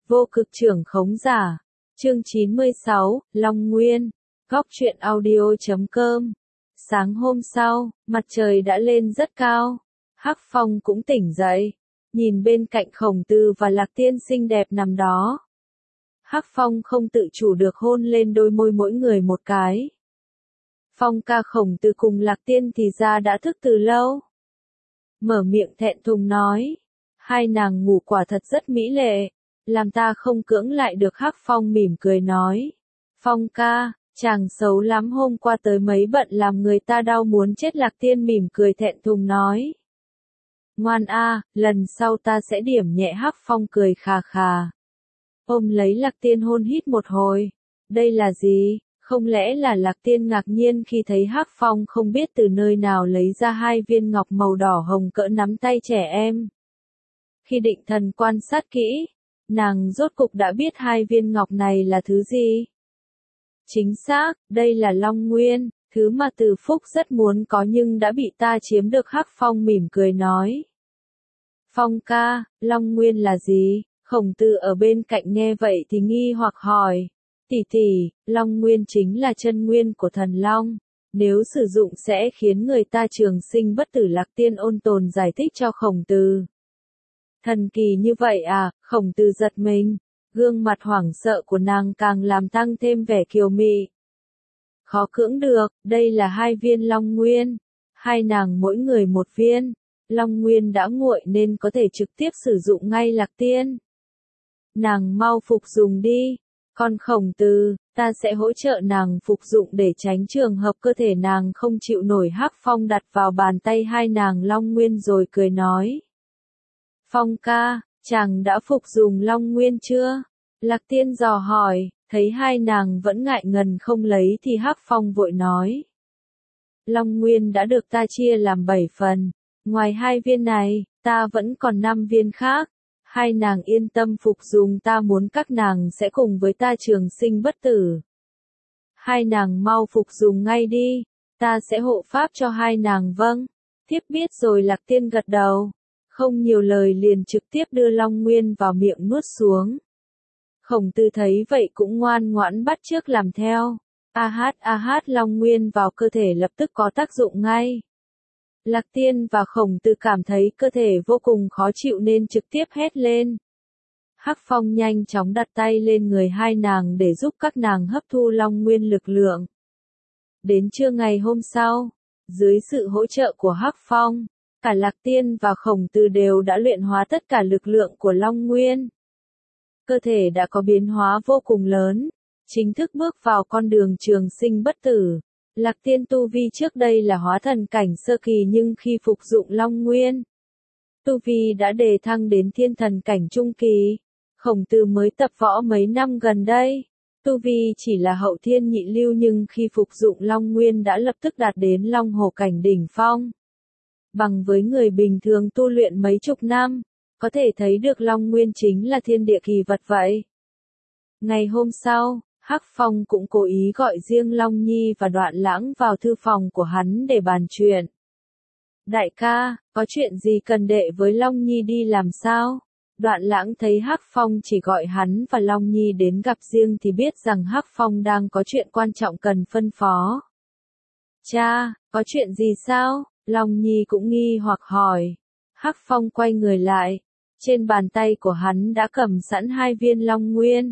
Vô cực trưởng khống giả. Chương 96, Long Nguyên. Góc truyện audio.com. Sáng hôm sau, mặt trời đã lên rất cao. Hắc Phong cũng tỉnh dậy, nhìn bên cạnh Khổng Tử và Lạc Tiên xinh đẹp nằm đó. Hắc Phong không tự chủ được hôn lên đôi môi mỗi người một cái. Phong ca, Khổng Tử cùng Lạc Tiên thì ra đã thức từ lâu. Mở miệng thẹn thùng nói, hai nàng ngủ quả thật rất mỹ lệ, làm ta không cưỡng lại được. Hắc Phong mỉm cười nói, Phong ca, chàng xấu lắm, hôm qua tới mấy bận làm người ta đau muốn chết. Lạc Tiên mỉm cười thẹn thùng nói, ngoan a, lần sau ta sẽ điểm nhẹ. Hắc Phong cười khà khà, ôm lấy Lạc Tiên hôn hít một hồi. Đây là gì? Không lẽ là? Lạc Tiên ngạc nhiên khi thấy Hắc Phong không biết từ nơi nào lấy ra hai viên ngọc màu đỏ hồng cỡ nắm tay trẻ em. Khi định thần quan sát kỹ, nàng rốt cục đã biết hai viên ngọc này là thứ gì. Chính xác, đây là Long Nguyên, thứ mà Từ Phúc rất muốn có nhưng đã bị ta chiếm được. Hắc Phong mỉm cười nói. Phong ca, Long Nguyên là gì? Khổng Tử ở bên cạnh nghe vậy thì nghi hoặc hỏi. Tỷ tỷ, Long Nguyên chính là chân nguyên của thần Long. Nếu sử dụng sẽ khiến người ta trường sinh bất tử. Lạc Tiên ôn tồn giải thích cho Khổng Tử. Thần kỳ như vậy à? Khổng Tử giật mình. Gương mặt hoảng sợ của nàng càng làm tăng thêm vẻ kiều mị. Khó cưỡng được, đây là hai viên Long Nguyên. Hai nàng mỗi người một viên. Long Nguyên đã nguội nên có thể trực tiếp sử dụng ngay. Lạc Tiên, nàng mau phục dùng đi. Còn Khổng Tử, ta sẽ hỗ trợ nàng phục dụng để tránh trường hợp cơ thể nàng không chịu nổi. Hắc Phong đặt vào bàn tay hai nàng Long Nguyên rồi cười nói. Phong ca, chàng đã phục dùng Long Nguyên chưa? Lạc Tiên dò hỏi, thấy hai nàng vẫn ngại ngần không lấy thì Hắc Phong vội nói. Long Nguyên đã được ta chia làm 7 phần, ngoài hai viên này, ta vẫn còn 5 viên khác. Hai nàng yên tâm phục dùng, ta muốn các nàng sẽ cùng với ta trường sinh bất tử. Hai nàng mau phục dùng ngay đi, ta sẽ hộ pháp cho hai nàng. Vâng, tiếp biết rồi. Lạc Tiên gật đầu, không nhiều lời liền trực tiếp đưa Long Nguyên vào miệng nuốt xuống. Khổng Tử thấy vậy cũng ngoan ngoãn bắt chước làm theo. A hát, Long Nguyên vào cơ thể lập tức có tác dụng ngay. Lạc Tiên và Khổng Tử cảm thấy cơ thể vô cùng khó chịu nên trực tiếp hét lên. Hắc Phong nhanh chóng đặt tay lên người hai nàng để giúp các nàng hấp thu Long Nguyên lực lượng. Đến trưa ngày hôm sau, dưới sự hỗ trợ của Hắc Phong, cả Lạc Tiên và Khổng Tử đều đã luyện hóa tất cả lực lượng của Long Nguyên. Cơ thể đã có biến hóa vô cùng lớn, chính thức bước vào con đường trường sinh bất tử. Lạc Tiên tu vi trước đây là hóa thần cảnh sơ kỳ nhưng khi phục dụng Long Nguyên, tu vi đã đề thăng đến thiên thần cảnh trung kỳ. Khổng Tử mới tập võ mấy năm gần đây, tu vi chỉ là hậu thiên nhị lưu nhưng khi phục dụng Long Nguyên đã lập tức đạt đến Long Hổ cảnh đỉnh phong. Bằng với người bình thường tu luyện mấy chục năm, có thể thấy được Long Nguyên chính là thiên địa kỳ vật vậy. Ngày hôm sau, Hắc Phong cũng cố ý gọi riêng Long Nhi và Đoạn Lãng vào thư phòng của hắn để bàn chuyện. Đại ca, có chuyện gì cần đệ với Long Nhi đi làm sao? Đoạn Lãng thấy Hắc Phong chỉ gọi hắn và Long Nhi đến gặp riêng thì biết rằng Hắc Phong đang có chuyện quan trọng cần phân phó. Cha, có chuyện gì sao? Long Nhi cũng nghi hoặc hỏi. Hắc Phong quay người lại, trên bàn tay của hắn đã cầm sẵn hai viên Long Nguyên.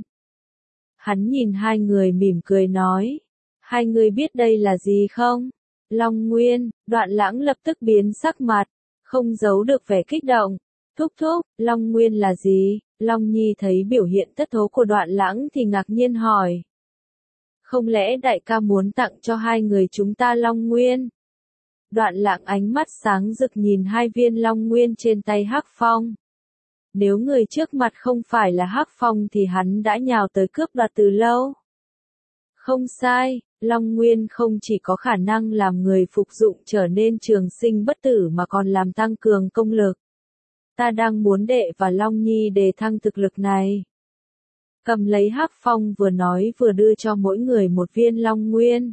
Hắn nhìn hai người mỉm cười nói, hai người biết đây là gì không? Long Nguyên. Đoạn Lãng lập tức biến sắc mặt, không giấu được vẻ kích động. Thúc thúc, Long Nguyên là gì? Long Nhi thấy biểu hiện thất thố của Đoạn Lãng thì ngạc nhiên hỏi. Không lẽ đại ca muốn tặng cho hai người chúng ta Long Nguyên? Đoạn Lãng ánh mắt sáng rực nhìn hai viên Long Nguyên trên tay Hắc Phong. Nếu người trước mặt không phải là Hắc Phong thì hắn đã nhào tới cướp đoạt từ lâu. Không sai, Long Nguyên không chỉ có khả năng làm người phục dụng trở nên trường sinh bất tử mà còn làm tăng cường công lực. Ta đang muốn đệ và Long Nhi đề thăng thực lực này. Cầm lấy Hắc Phong vừa nói vừa đưa cho mỗi người một viên Long Nguyên.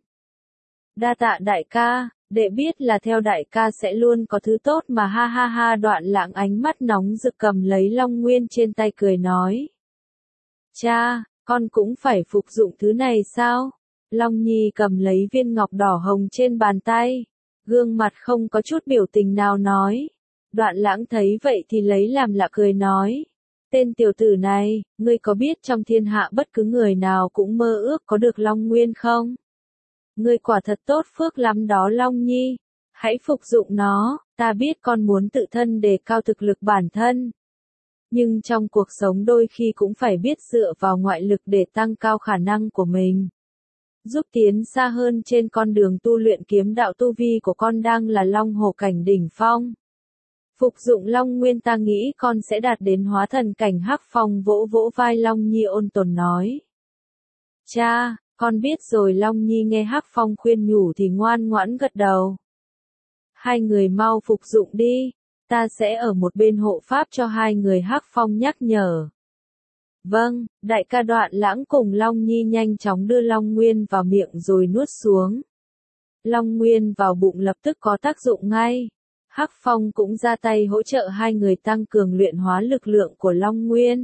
Đa tạ đại ca, đệ biết là theo đại ca sẽ luôn có thứ tốt mà. Ha ha ha. Đoạn Lãng ánh mắt nóng rực cầm lấy Long Nguyên trên tay cười nói. Cha, con cũng phải phục dụng thứ này sao? Long Nhi cầm lấy viên ngọc đỏ hồng trên bàn tay, gương mặt không có chút biểu tình nào nói. Đoạn Lãng thấy vậy thì lấy làm lạ cười nói. Tên tiểu tử này, ngươi có biết trong thiên hạ bất cứ người nào cũng mơ ước có được Long Nguyên không? Ngươi quả thật tốt phước lắm đó Long Nhi. Hãy phục dụng nó, ta biết con muốn tự thân đề cao thực lực bản thân. Nhưng trong cuộc sống đôi khi cũng phải biết dựa vào ngoại lực để tăng cao khả năng của mình. Giúp tiến xa hơn trên con đường tu luyện kiếm đạo, tu vi của con đang là Long Hổ cảnh đỉnh phong. Phục dụng Long Nguyên ta nghĩ con sẽ đạt đến hóa thần cảnh. Hắc Phong vỗ vỗ vai Long Nhi ôn tồn nói. Cha, con biết rồi. Long Nhi nghe Hắc Phong khuyên nhủ thì ngoan ngoãn gật đầu. Hai người mau phục dụng đi, ta sẽ ở một bên hộ pháp cho hai người. Hắc Phong nhắc nhở. Vâng, đại ca. Đoạn Lãng cùng Long Nhi nhanh chóng đưa Long Nguyên vào miệng rồi nuốt xuống. Long Nguyên vào bụng lập tức có tác dụng ngay. Hắc Phong cũng ra tay hỗ trợ hai người tăng cường luyện hóa lực lượng của Long Nguyên.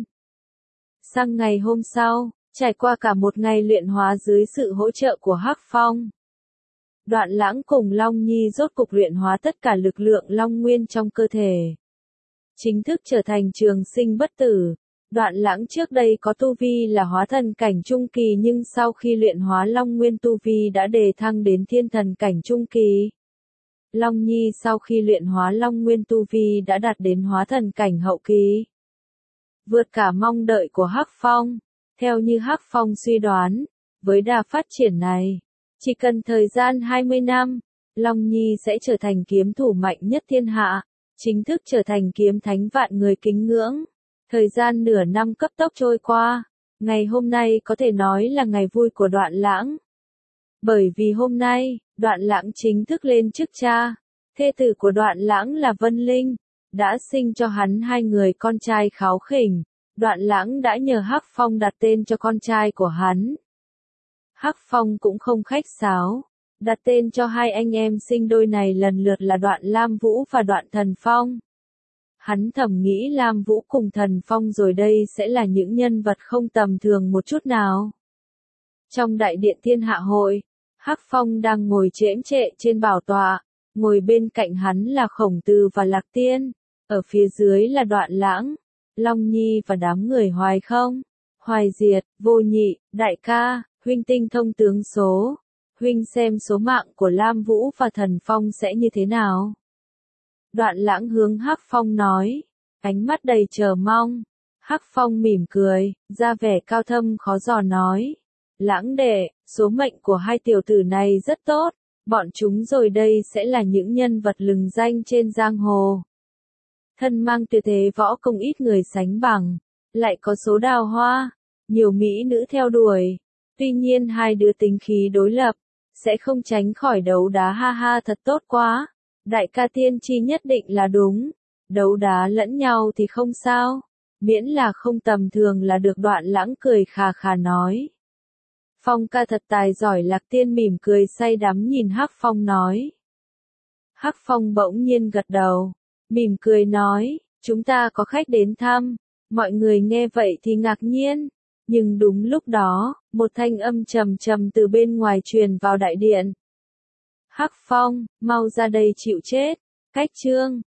Sang ngày hôm sau, trải qua cả một ngày luyện hóa dưới sự hỗ trợ của Hắc Phong, Đoạn Lãng cùng Long Nhi rốt cục luyện hóa tất cả lực lượng Long Nguyên trong cơ thể. Chính thức trở thành trường sinh bất tử. Đoạn Lãng trước đây có tu vi là hóa thần cảnh trung kỳ, nhưng sau khi luyện hóa Long Nguyên tu vi đã đề thăng đến thiên thần cảnh trung kỳ. Long Nhi sau khi luyện hóa Long Nguyên tu vi đã đạt đến hóa thần cảnh hậu kỳ. Vượt cả mong đợi của Hắc Phong. Theo như Hắc Phong suy đoán, với đà phát triển này, chỉ cần thời gian 20 năm, Long Nhi sẽ trở thành kiếm thủ mạnh nhất thiên hạ, chính thức trở thành kiếm thánh vạn người kính ngưỡng. Thời gian nửa năm cấp tốc trôi qua, ngày hôm nay có thể nói là ngày vui của Đoạn Lãng. Bởi vì hôm nay, Đoạn Lãng chính thức lên chức cha. Thê tử của Đoạn Lãng là Vân Linh, đã sinh cho hắn hai người con trai kháu khỉnh. Đoạn Lãng đã nhờ Hắc Phong đặt tên cho con trai của hắn. Hắc Phong cũng không khách sáo, đặt tên cho hai anh em sinh đôi này lần lượt là Đoạn Lam Vũ và Đoạn Thần Phong. Hắn thầm nghĩ Lam Vũ cùng Thần Phong rồi đây sẽ là những nhân vật không tầm thường một chút nào. Trong đại điện Thiên Hạ Hội, Hắc Phong đang ngồi chễm chệ trên bảo tọa, ngồi bên cạnh hắn là Khổng Tử và Lạc Tiên, ở phía dưới là Đoạn Lãng, Long Nhi và đám người Hoài Không, Hoài Diệt, Vô Nhị, đại ca, huynh tinh thông tướng số, huynh xem số mạng của Lam Vũ và Thần Phong sẽ như thế nào? Đoạn Lãng hướng Hắc Phong nói, ánh mắt đầy chờ mong. Hắc Phong mỉm cười, ra vẻ cao thâm khó dò nói. Lãng đệ, số mệnh của hai tiểu tử này rất tốt, bọn chúng rồi đây sẽ là những nhân vật lừng danh trên giang hồ. Thân mang tuyệt thế võ công ít người sánh bằng, lại có số đào hoa, nhiều mỹ nữ theo đuổi. Tuy nhiên hai đứa tính khí đối lập, sẽ không tránh khỏi đấu đá. Ha ha, thật tốt quá. Đại ca tiên tri nhất định là đúng. Đấu đá lẫn nhau thì không sao, miễn là không tầm thường là được. Đoạn Lãng cười khà khà nói. Phong ca thật tài giỏi. Lạc Tiên mỉm cười say đắm nhìn Hắc Phong nói. Hắc Phong bỗng nhiên gật đầu, mỉm cười nói, chúng ta có khách đến thăm. Mọi người nghe vậy thì ngạc nhiên, nhưng đúng lúc đó, một thanh âm trầm trầm từ bên ngoài truyền vào đại điện. Hắc Phong, mau ra đây chịu chết. Cách chương